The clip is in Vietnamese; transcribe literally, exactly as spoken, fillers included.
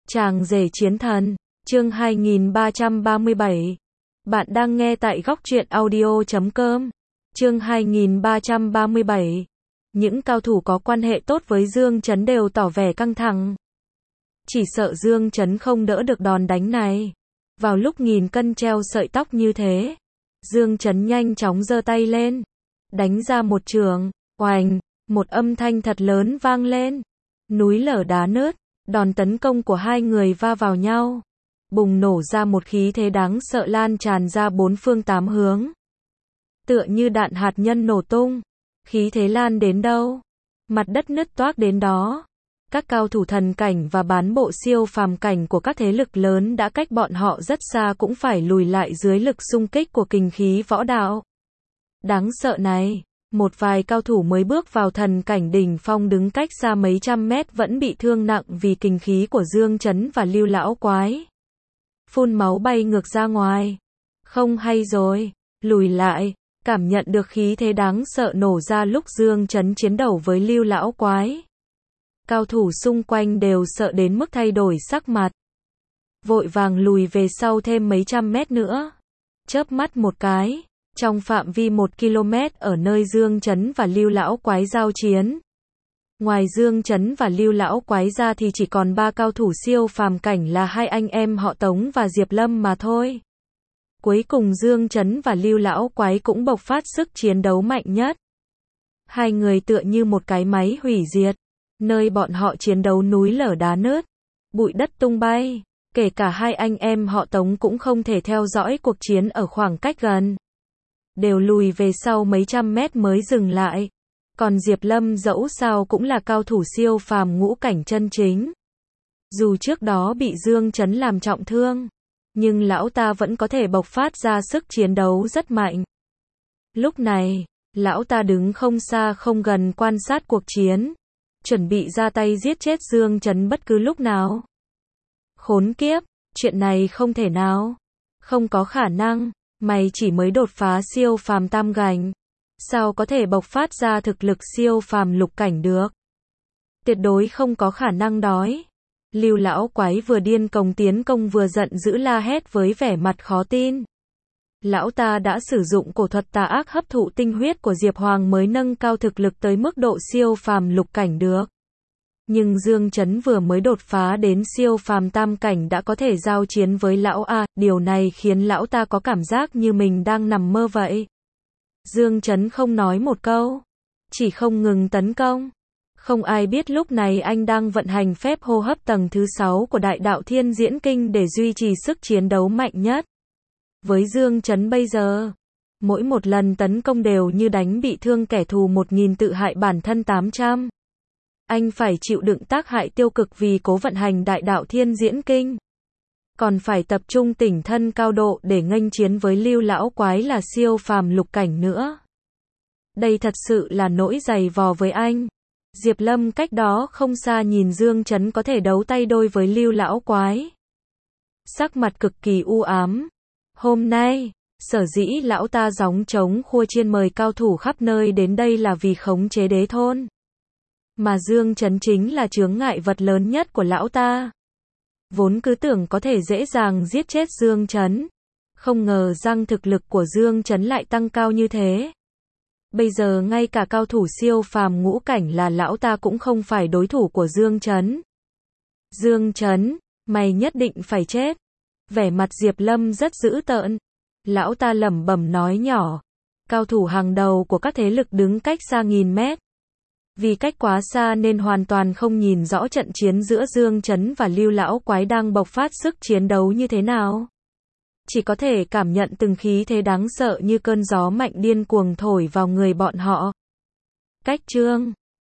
Chàng rể chiến thần, chương hai nghìn ba trăm ba mươi bảy. Bạn đang nghe tại góc truyện audio chấm com. Chương hai nghìn ba trăm ba mươi bảy. Những cao thủ có quan hệ tốt với Dương Chấn đều tỏ vẻ căng thẳng. Chỉ sợ Dương Chấn không đỡ được đòn đánh này. Vào lúc nghìn cân treo sợi tóc như thế, Dương Chấn nhanh chóng giơ tay lên, đánh ra một chưởng, oành, một âm thanh thật lớn vang lên. Núi lở đá nứt, đòn tấn công của hai người va vào nhau, bùng nổ ra một khí thế đáng sợ lan tràn ra bốn phương tám hướng. Tựa như đạn hạt nhân nổ tung, khí thế lan đến đâu, mặt đất nứt toác đến đó. Các cao thủ thần cảnh và bán bộ siêu phàm cảnh của các thế lực lớn đã cách bọn họ rất xa cũng phải lùi lại dưới lực xung kích của kình khí võ đạo đáng sợ này. Một vài cao thủ mới bước vào thần cảnh đỉnh phong đứng cách xa mấy trăm mét vẫn bị thương nặng vì kình khí của Dương Chấn và Lưu Lão Quái. Phun máu bay ngược ra ngoài. Không hay rồi, lùi lại, cảm nhận được khí thế đáng sợ nổ ra lúc Dương Chấn chiến đấu với Lưu Lão Quái. Cao thủ xung quanh đều sợ đến mức thay đổi sắc mặt, vội vàng lùi về sau thêm mấy trăm mét nữa. Chớp mắt một cái, trong phạm vi một ki lô mét ở nơi Dương Chấn và Lưu Lão Quái giao chiến, ngoài Dương Chấn và Lưu Lão Quái ra thì chỉ còn ba cao thủ siêu phàm cảnh là hai anh em họ Tống và Diệp Lâm mà thôi. Cuối cùng Dương Chấn và Lưu Lão Quái cũng bộc phát sức chiến đấu mạnh nhất. Hai người tựa như một cái máy hủy diệt, nơi bọn họ chiến đấu núi lở đá nứt, bụi đất tung bay, kể cả hai anh em họ Tống cũng không thể theo dõi cuộc chiến ở khoảng cách gần, đều lùi về sau mấy trăm mét mới dừng lại. Còn Diệp Lâm dẫu sao cũng là cao thủ siêu phàm ngũ cảnh chân chính. Dù trước đó bị Dương Chấn làm trọng thương, nhưng lão ta vẫn có thể bộc phát ra sức chiến đấu rất mạnh. Lúc này, lão ta đứng không xa không gần quan sát cuộc chiến, chuẩn bị ra tay giết chết Dương Chấn bất cứ lúc nào. Khốn kiếp, chuyện này không thể nào, không có khả năng. Mày chỉ mới đột phá siêu phàm tam cảnh, sao có thể bộc phát ra thực lực siêu phàm lục cảnh được? Tuyệt đối không có khả năng đói. Lưu Lão Quái vừa điên cuồng tiến công vừa giận dữ la hét với vẻ mặt khó tin. Lão ta đã sử dụng cổ thuật tà ác hấp thụ tinh huyết của Diệp Hoàng mới nâng cao thực lực tới mức độ siêu phàm lục cảnh được. Nhưng Dương Chấn vừa mới đột phá đến siêu phàm tam cảnh đã có thể giao chiến với lão A, điều này khiến lão ta có cảm giác như mình đang nằm mơ vậy. Dương Chấn không nói một câu, chỉ không ngừng tấn công. Không ai biết lúc này anh đang vận hành phép hô hấp tầng thứ sáu của Đại Đạo Thiên Diễn Kinh để duy trì sức chiến đấu mạnh nhất. Với Dương Chấn bây giờ, mỗi một lần tấn công đều như đánh bị thương kẻ thù một nghìn tự hại bản thân tám trăm. Anh phải chịu đựng tác hại tiêu cực vì cố vận hành Đại Đạo Thiên Diễn Kinh. Còn phải tập trung tỉnh thân cao độ để nghênh chiến với Lưu Lão Quái là siêu phàm lục cảnh nữa. Đây thật sự là nỗi dày vò với anh. Diệp Lâm cách đó không xa nhìn Dương Chấn có thể đấu tay đôi với Lưu Lão Quái, sắc mặt cực kỳ u ám. Hôm nay, sở dĩ lão ta gióng trống khua chiên mời cao thủ khắp nơi đến đây là vì khống chế đế thôn. Mà Dương Chấn chính là chướng ngại vật lớn nhất của lão ta. Vốn cứ tưởng có thể dễ dàng giết chết Dương Chấn, không ngờ rằng thực lực của Dương Chấn lại tăng cao như thế. Bây giờ ngay cả cao thủ siêu phàm ngũ cảnh là lão ta cũng không phải đối thủ của Dương Chấn. Dương Chấn, mày nhất định phải chết. Vẻ mặt Diệp Lâm rất dữ tợn. Lão ta lẩm bẩm nói nhỏ. Cao thủ hàng đầu của các thế lực đứng cách xa nghìn mét. Vì cách quá xa nên hoàn toàn không nhìn rõ trận chiến giữa Dương Chấn và Lưu Lão Quái đang bộc phát sức chiến đấu như thế nào. Chỉ có thể cảm nhận từng khí thế đáng sợ như cơn gió mạnh điên cuồng thổi vào người bọn họ. Cách chương